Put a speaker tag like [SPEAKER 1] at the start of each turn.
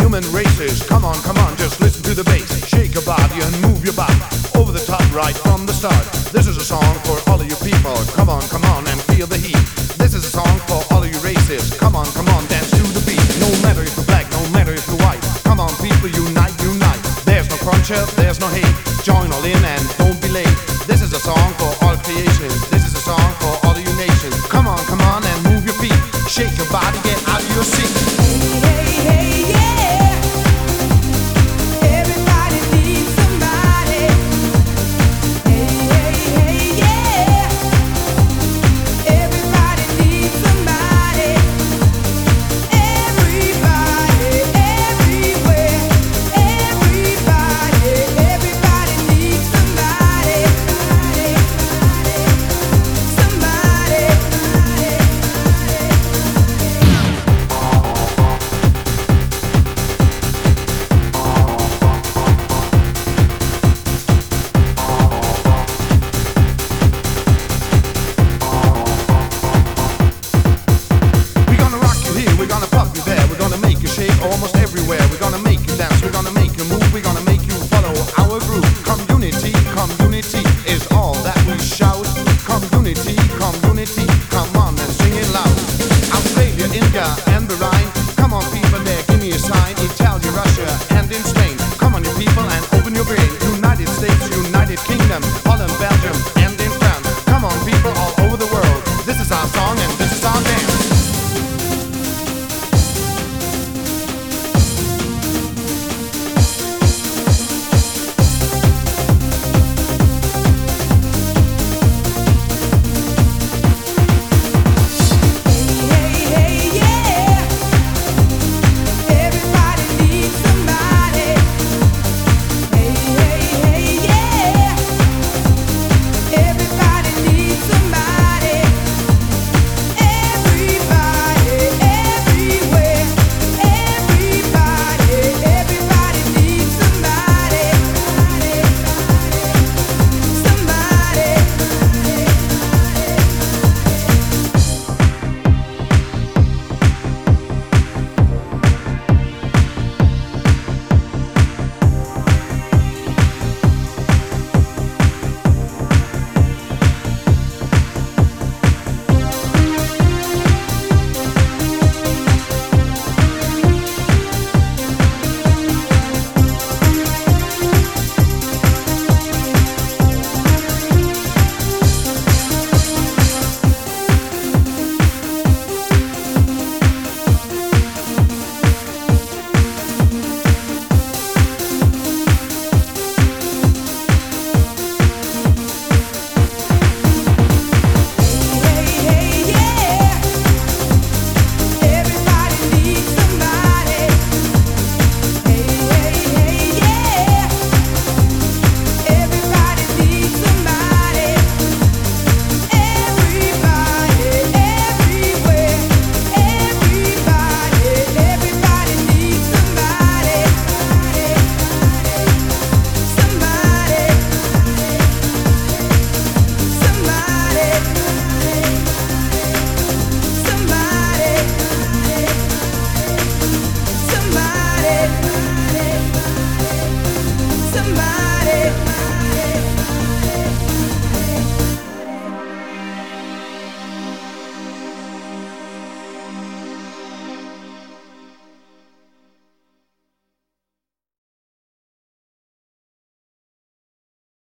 [SPEAKER 1] human races. Come on, just listen to the bass. Shake your body and move your body over the top right from the start. This is a song for all of you people. Come on and feel the heat. This is a song for all of you races. Come on, dance to the beat. No matter if you're black, no matter if you're white. Come on, people, unite. There's no cruncher, there's no hate. Join all in and don't be late. This is a song for all creation. This is a song for all of you nations. Come on and move your feet. Shake your body, get out of your seat.
[SPEAKER 2] Hey, yeah. Everybody needs somebody. Hey, yeah. Everybody needs somebody. Everybody, everywhere. Everybody needs somebody.
[SPEAKER 1] We're gonna rock you here, we're gonna pop you there. We're gonna make you shake almost everywhere. We're gonna make